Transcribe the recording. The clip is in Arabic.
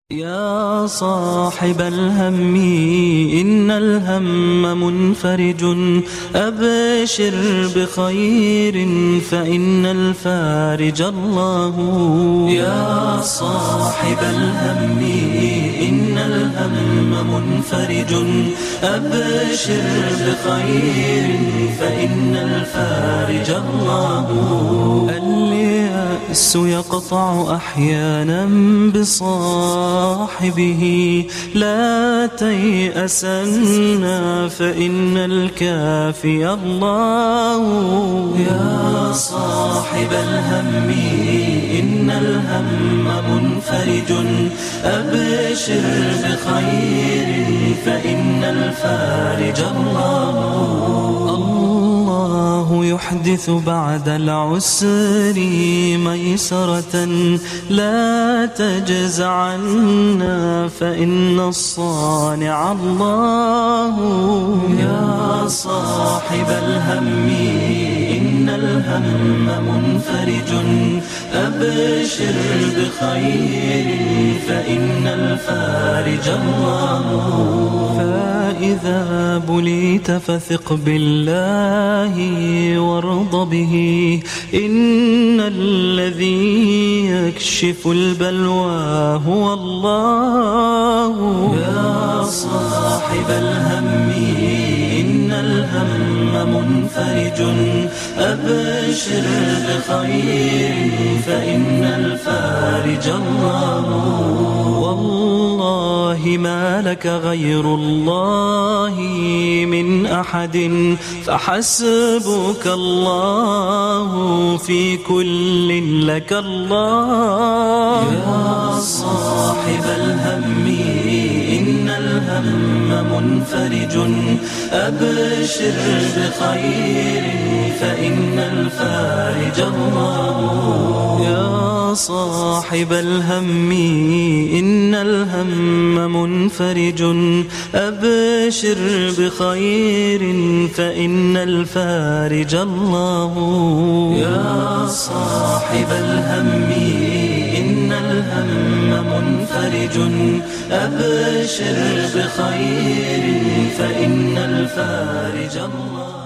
يا صاحب الهم إن الهم منفرج أبشر بخير فإن الفارج الله. يا صاحب الهم إن الهم منفرج أبشر بخير فإن الفارج الله. اليأس يقطع أحيانا بصاحبه لا تيأسن فإن الكافي الله. يا صاحب الهم إن الهم منفرج أبشر بخير فإن الفارج الله. الله يحدث بعد العسر ميسرة لا تجزعن فإن الصانع الله. يا صاحب الهم إن الهم منفرج أبشر بخير فإن الفارج الله. فإذا بليت فثق بالله وارض به إن الذي يكشف البلوى هو الله. يا صاحب الهم إن الهم منفرج أبشر بخير فإن الفارج الله. والله ما لك غير الله من أحد فحسبك الله في كل لك الله. يا صاحب الهم إن الهم منفرج أبشر بخير فإن الفارج الله. يا صاحب الهم إن الهم منفرج أبشر بخير فإن الفارج الله. يا صاحب الهم إن الهم منفرج أبشر بخير فإن الفارج الله.